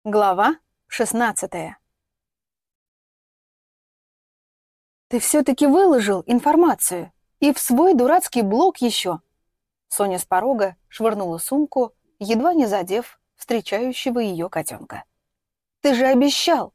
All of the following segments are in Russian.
Глава 16. «Ты все-таки выложил информацию. И в свой дурацкий блог еще!» Соня с порога швырнула сумку, едва не задев встречающего ее котенка. «Ты же обещал!»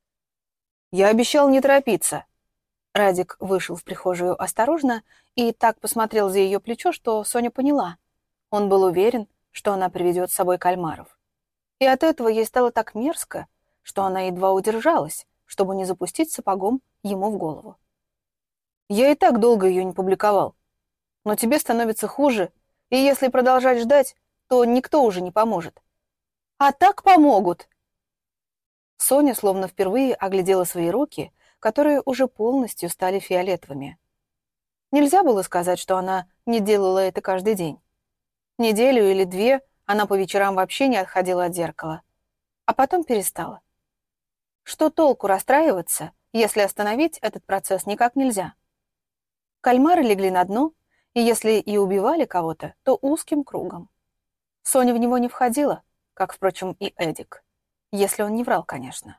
«Я обещал не торопиться». Радик вышел в прихожую осторожно и так посмотрел за ее плечо, что Соня поняла. Он был уверен, что она приведет с собой кальмаров. И от этого ей стало так мерзко, что она едва удержалась, чтобы не запустить сапогом ему в голову. «Я и так долго ее не публиковал. Но тебе становится хуже, и если продолжать ждать, то никто уже не поможет». «А так помогут!» Соня словно впервые оглядела свои руки, которые уже полностью стали фиолетовыми. Нельзя было сказать, что она не делала это каждый день. Неделю или две она по вечерам вообще не отходила от зеркала, а потом перестала. Что толку расстраиваться, если остановить этот процесс никак нельзя? Кальмары легли на дно, и если и убивали кого-то, то узким кругом. Соня в него не входила, как, впрочем, и Эдик. Если он не врал, конечно.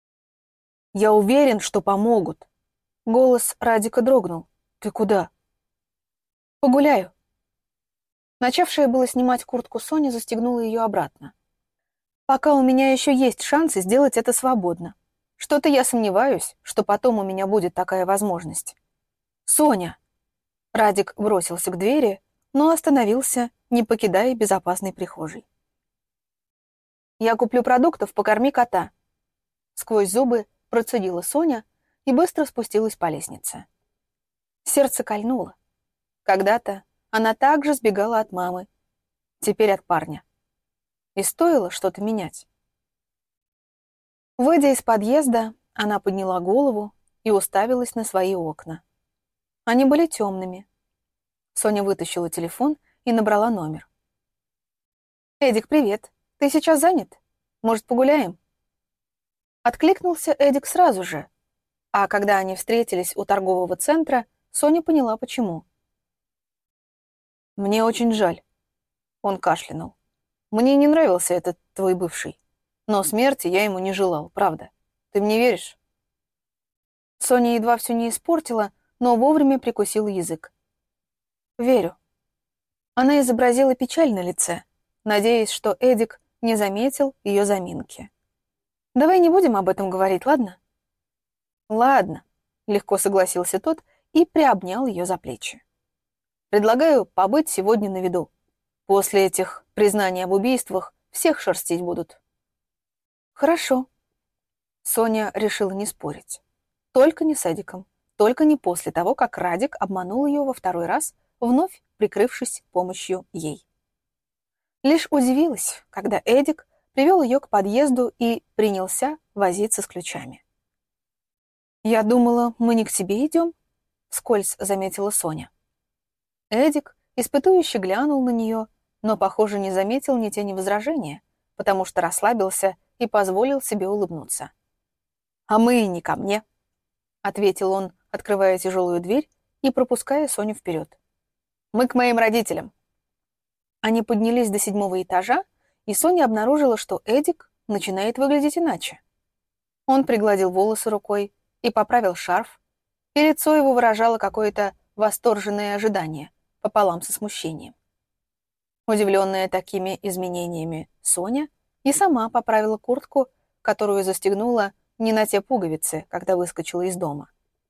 «Я уверен, что помогут». Голос Радика дрогнул. «Ты куда?» «Погуляю». Начавшая было снимать куртку Соня застегнула ее обратно. «Пока у меня еще есть шансы сделать это свободно. Что-то я сомневаюсь, что потом у меня будет такая возможность». «Соня!» Радик бросился к двери, но остановился, не покидая безопасной прихожей. «Я куплю продуктов, покорми кота». Сквозь зубы процедила Соня и быстро спустилась по лестнице. Сердце кольнуло. Когда-то она также сбегала от мамы, теперь от парня. И стоило что-то менять. Выйдя из подъезда, она подняла голову и уставилась на свои окна. Они были темными. Соня вытащила телефон и набрала номер. «Эдик, привет. Ты сейчас занят? Может, погуляем?» Откликнулся Эдик сразу же, а когда они встретились у торгового центра, Соня поняла, почему. «Мне очень жаль», — он кашлянул. «Мне не нравился этот твой бывший, но смерти я ему не желал, правда. Ты мне веришь?» Соня едва все не испортила, но вовремя прикусила язык. «Верю». Она изобразила печаль на лице, надеясь, что Эдик не заметил ее заминки. «Давай не будем об этом говорить, ладно?» «Ладно», — легко согласился тот и приобнял ее за плечи. «Предлагаю побыть сегодня на виду. После этих признаний об убийствах всех шерстить будут». «Хорошо». Соня решила не спорить. Только не с Эдиком, только не после того, как Радик обманул ее во второй раз, вновь прикрывшись помощью ей. Лишь удивилась, когда Эдик привел ее к подъезду и принялся возиться с ключами. «Я думала, мы не к тебе идем», — вскользь заметила Соня. Эдик испытующе глянул на нее, но, похоже, не заметил ни тени возражения, потому что расслабился и позволил себе улыбнуться. «А мы и не ко мне», — ответил он, открывая тяжелую дверь и пропуская Соню вперед. «Мы к моим родителям». Они поднялись до 7-го этажа, и Соня обнаружила, что Эдик начинает выглядеть иначе. Он пригладил волосы рукой и поправил шарф, и лицо его выражало какое-то восторженное ожидание пополам со смущением. Удивленная такими изменениями, Соня и сама поправила куртку, которую застегнула не на те пуговицы, когда выскочила из дома.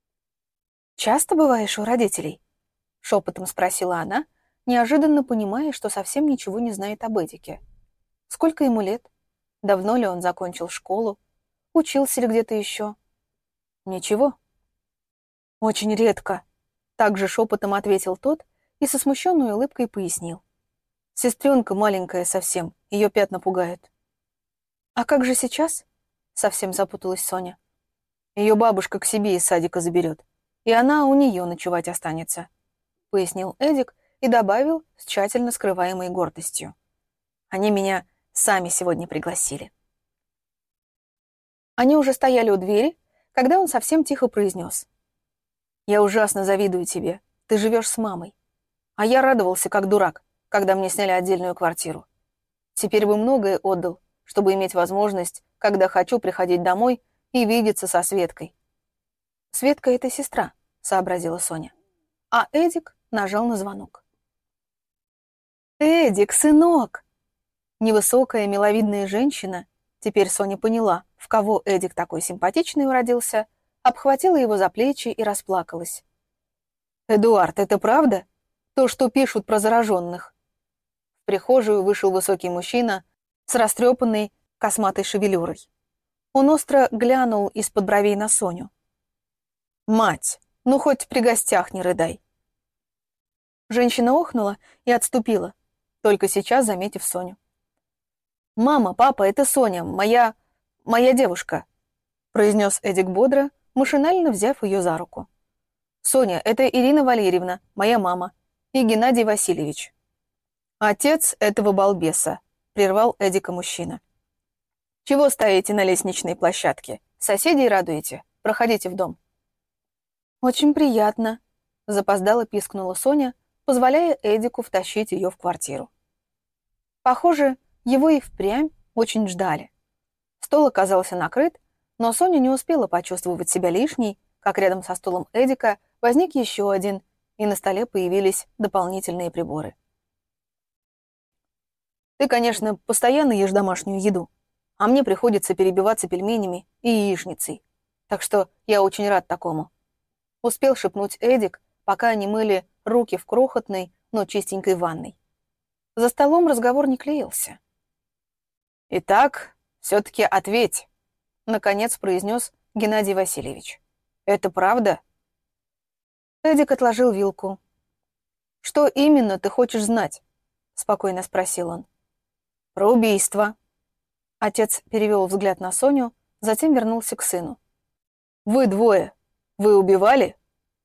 «Часто бываешь у родителей?» — шепотом спросила она, неожиданно понимая, что совсем ничего не знает об Эдике. Сколько ему лет? Давно ли он закончил школу? Учился ли где-то еще? Ничего. Очень редко. Также шепотом ответил тот и со смущенной улыбкой пояснил. Сестренка маленькая совсем, ее пятна пугают. А как же сейчас? Совсем запуталась Соня. Ее бабушка к себе из садика заберет, и она у нее ночевать останется, пояснил Эдик и добавил с тщательно скрываемой гордостью. Они меня сами сегодня пригласили. Они уже стояли у двери, когда он совсем тихо произнес. «Я ужасно завидую тебе. Ты живешь с мамой. А я радовался, как дурак, когда мне сняли отдельную квартиру. Теперь бы многое отдал, чтобы иметь возможность когда хочу приходить домой и видеться со Светкой. «Светка — это сестра», — сообразила Соня. А Эдик нажал на звонок. «Эдик, сынок!» Невысокая, миловидная женщина, теперь Соня поняла, в кого Эдик такой симпатичный уродился, обхватила его за плечи и расплакалась. «Эдуард, это правда? То, что пишут про зараженных?» В прихожую вышел высокий мужчина с растрепанной косматой шевелюрой. Он остро глянул из-под бровей на Соню. «Мать, ну хоть при гостях не рыдай!» Женщина охнула и отступила, только сейчас заметив Соню. «Мама, папа, это Соня, моя девушка», произнес Эдик бодро, машинально взяв ее за руку. «Соня, это Ирина Валерьевна, моя мама, и Геннадий Васильевич». «Отец этого балбеса», прервал Эдика мужчина. «Чего стоите на лестничной площадке? Соседей радуете? Проходите в дом». «Очень приятно», запоздало пискнула Соня, позволяя Эдику втащить ее в квартиру. Похоже, его и впрямь очень ждали. Стол оказался накрыт, но Соня не успела почувствовать себя лишней, как рядом со столом Эдика возник еще один, и на столе появились дополнительные приборы. «Ты, конечно, постоянно ешь домашнюю еду, а мне приходится перебиваться пельменями и яичницей, так что я очень рад такому», успел шепнуть Эдик, пока они мыли руки в крохотной, но чистенькой ванной. За столом разговор не клеился. «Итак, все-таки ответь», — наконец произнес Геннадий Васильевич. «Это правда?» Эдик отложил вилку. «Что именно ты хочешь знать?» — спокойно спросил он. «Про убийство». Отец перевел взгляд на Соню, затем вернулся к сыну. «Вы двое. Вы убивали?»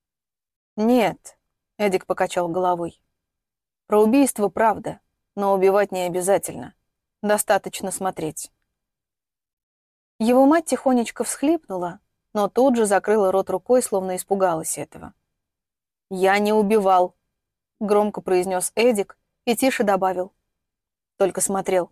«Нет», — Эдик покачал головой. «Про убийство правда, но убивать не обязательно. Достаточно смотреть». Его мать тихонечко всхлипнула, но тут же закрыла рот рукой, словно испугалась этого. «Я не убивал», — громко произнес Эдик и тише добавил. Только смотрел.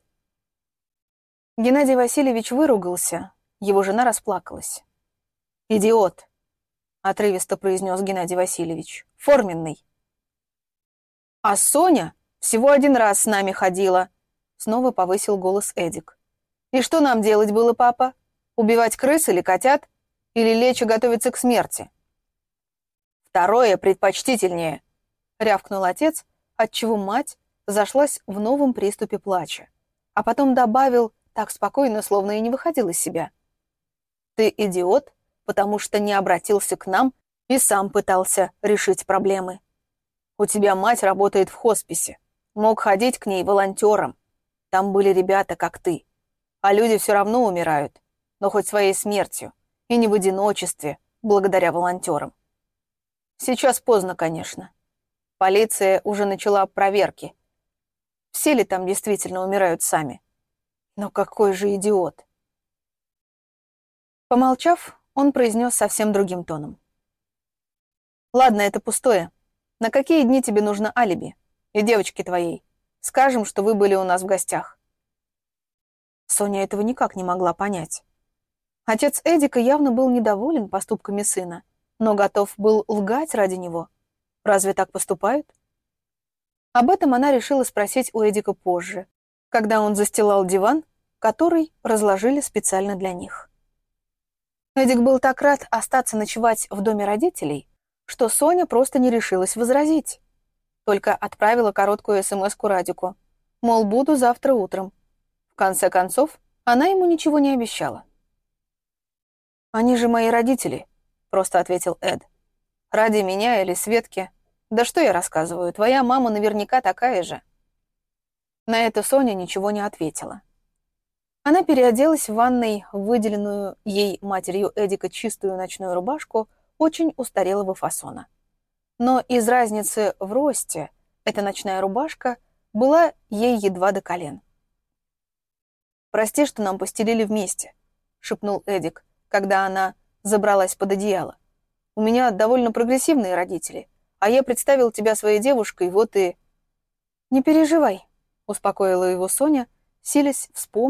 Геннадий Васильевич выругался, его жена расплакалась. «Идиот», — отрывисто произнес Геннадий Васильевич, — «форменный». «А Соня всего один раз с нами ходила», — снова повысил голос Эдик. «И что нам делать было, папа? Убивать крыс или котят? Или лечь и готовиться к смерти?» «Второе предпочтительнее», — рявкнул отец, отчего мать зашлась в новом приступе плача, а потом добавил так спокойно, словно и не выходил из себя. «Ты идиот, потому что не обратился к нам и сам пытался решить проблемы. У тебя мать работает в хосписе, мог ходить к ней волонтером. Там были ребята, как ты. А люди все равно умирают, но хоть своей смертью, и не в одиночестве, благодаря волонтерам. Сейчас поздно, конечно. Полиция уже начала проверки. Все ли там действительно умирают сами? Но какой же идиот!» Помолчав, он произнес совсем другим тоном. «Ладно, это пустое. На какие дни тебе нужно алиби? И девочке твоей. Скажем, что вы были у нас в гостях». Соня этого никак не могла понять. Отец Эдика явно был недоволен поступками сына, но готов был лгать ради него. Разве так поступают? Об этом она решила спросить у Эдика позже, когда он застилал диван, который разложили специально для них. Эдик был так рад остаться ночевать в доме родителей, что Соня просто не решилась возразить. Только отправила короткую смс-ку Радику, мол, буду завтра утром. В конце концов, она ему ничего не обещала. «Они же мои родители», — просто ответил Эд. «Ради меня или Светки. Да что я рассказываю, твоя мама наверняка такая же». На это Соня ничего не ответила. Она переоделась в ванной в выделенную ей матерью Эдика чистую ночную рубашку очень устарелого фасона. Но из разницы в росте эта ночная рубашка была ей едва до колен. «Прости, что нам постелили вместе», — шепнул Эдик, когда она забралась под одеяло. «У меня довольно прогрессивные родители, а я представил тебя своей девушкой, вот и...» «Не переживай», — успокоила его Соня, силясь вспомнить,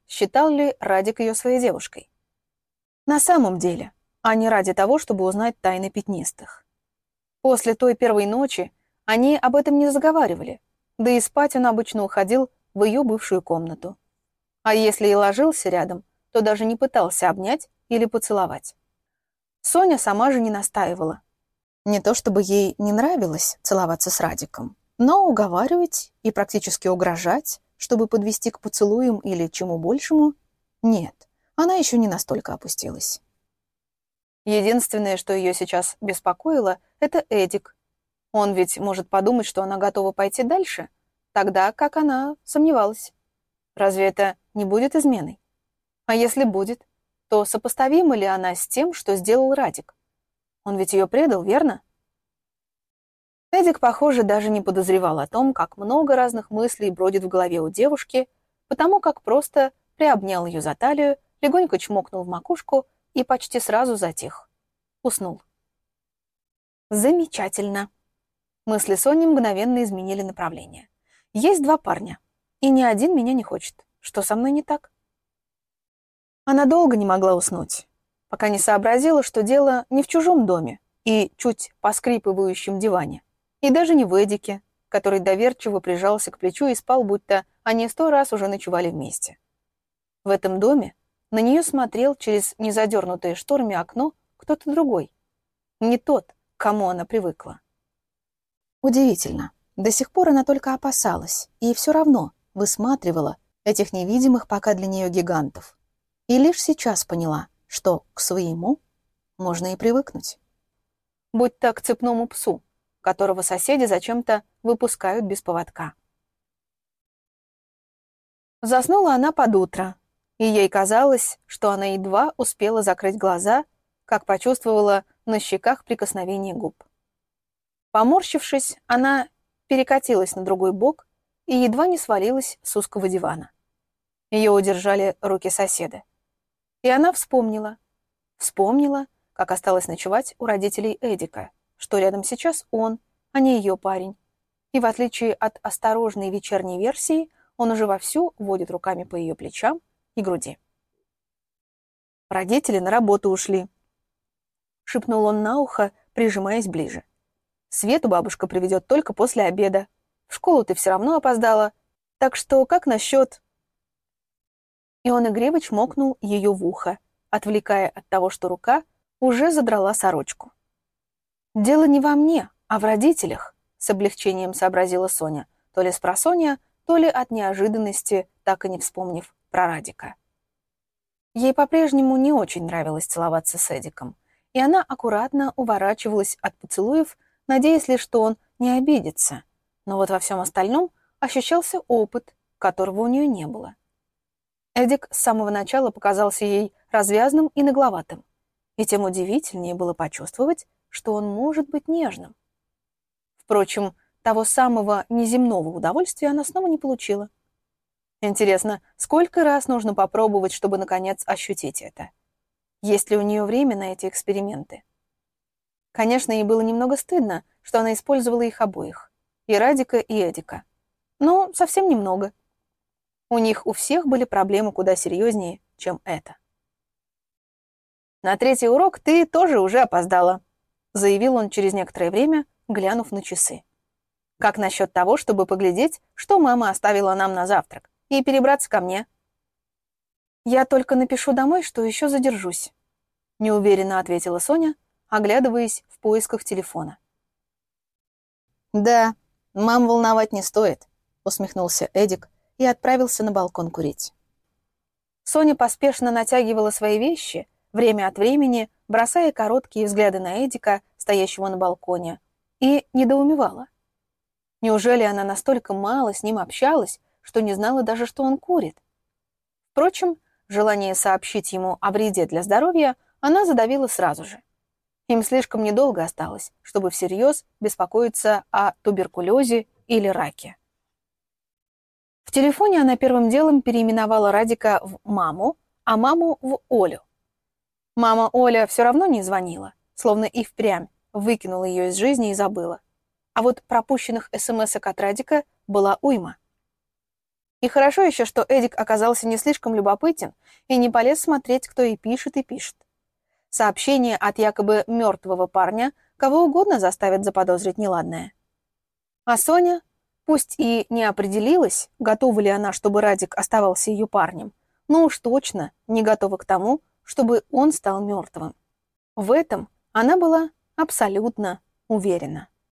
считал ли Радик ее своей девушкой. На самом деле, а не ради того, чтобы узнать тайны пятнистых. После той первой ночи они об этом не заговаривали, да и спать он обычно уходил в ее бывшую комнату. А если и ложился рядом, то даже не пытался обнять или поцеловать. Соня сама же не настаивала. Не то чтобы ей не нравилось целоваться с Радиком, но уговаривать и практически угрожать, чтобы подвести к поцелуям или чему большему, нет, она еще не настолько опустилась. Единственное, что ее сейчас беспокоило, это Эдик. Он ведь может подумать, что она готова пойти дальше, тогда как она сомневалась. Разве это не будет изменой? А если будет, то сопоставима ли она с тем, что сделал Радик? Он ведь ее предал, верно? Эдик, похоже, даже не подозревал о том, как много разных мыслей бродит в голове у девушки, потому как просто приобнял ее за талию, легонько чмокнул в макушку и почти сразу затих. Уснул. Замечательно. Мысли Сони мгновенно изменили направление. Есть два парня, и ни один меня не хочет. Что со мной не так? Она долго не могла уснуть, пока не сообразила, что дело не в чужом доме и чуть поскрипывающем диване, и даже не в Эдике, который доверчиво прижался к плечу и спал, будто они 100 раз уже ночевали вместе. В этом доме на нее смотрел через незадернутое шторами окно кто-то другой, не тот, к кому она привыкла. Удивительно, до сих пор она только опасалась и все равно высматривала этих невидимых пока для нее гигантов. И лишь сейчас поняла, что к своему можно и привыкнуть. Будь-то к цепному псу, которого соседи зачем-то выпускают без поводка. Заснула она под утро, и ей казалось, что она едва успела закрыть глаза, как почувствовала на щеках прикосновение губ. Поморщившись, она перекатилась на другой бок и едва не свалилась с узкого дивана. Ее удержали руки соседа. И она вспомнила, как осталась ночевать у родителей Эдика, что рядом сейчас он, а не ее парень. И в отличие от осторожной вечерней версии, он уже вовсю водит руками по ее плечам и груди. «Родители на работу ушли», — шепнул он на ухо, прижимаясь ближе. «Свету бабушка приведет только после обеда. В школу ты все равно опоздала, так что как насчет...» И он игриво чмокнул ее в ухо, отвлекая от того, что рука уже задрала сорочку. «Дело не во мне, а в родителях», — с облегчением сообразила Соня, то ли спросонья, то ли от неожиданности, так и не вспомнив про Радика. Ей по-прежнему не очень нравилось целоваться с Эдиком, и она аккуратно уворачивалась от поцелуев, надеясь лишь, что он не обидится. Но вот во всем остальном ощущался опыт, которого у нее не было. Эдик с самого начала показался ей развязным и нагловатым, и тем удивительнее было почувствовать, что он может быть нежным. Впрочем, того самого неземного удовольствия она снова не получила. Интересно, сколько раз нужно попробовать, чтобы, наконец, ощутить это? Есть ли у нее время на эти эксперименты? Конечно, ей было немного стыдно, что она использовала их обоих, и Радика, и Эдика. Но совсем немного. У них у всех были проблемы куда серьезнее, чем это. «На третий урок ты тоже уже опоздала», — заявил он через некоторое время, глянув на часы. «Как насчет того, чтобы поглядеть, что мама оставила нам на завтрак, и перебраться ко мне?» «Я только напишу домой, что еще задержусь», — неуверенно ответила Соня, оглядываясь в поисках телефона. «Да, мам волновать не стоит», — усмехнулся Эдик и отправился на балкон курить. Соня поспешно натягивала свои вещи, время от времени бросая короткие взгляды на Эдика, стоящего на балконе, и недоумевала. Неужели она настолько мало с ним общалась, что не знала даже, что он курит? Впрочем, желание сообщить ему о вреде для здоровья она задавила сразу же. Им слишком недолго осталось, чтобы всерьез беспокоиться о туберкулезе или раке. В телефоне она первым делом переименовала Радика в маму, а маму в Олю. Мама Оля все равно не звонила, словно и впрямь выкинула ее из жизни и забыла. А вот пропущенных смс-ок от Радика была уйма. И хорошо еще, что Эдик оказался не слишком любопытен и не полез смотреть, кто и пишет, и пишет. Сообщение от якобы мертвого парня кого угодно заставит заподозрить неладное. А Соня, пусть и не определилась, готова ли она, чтобы Радик оставался ее парнем, но уж точно не готова к тому, чтобы он стал мертвым. В этом она была абсолютно уверена.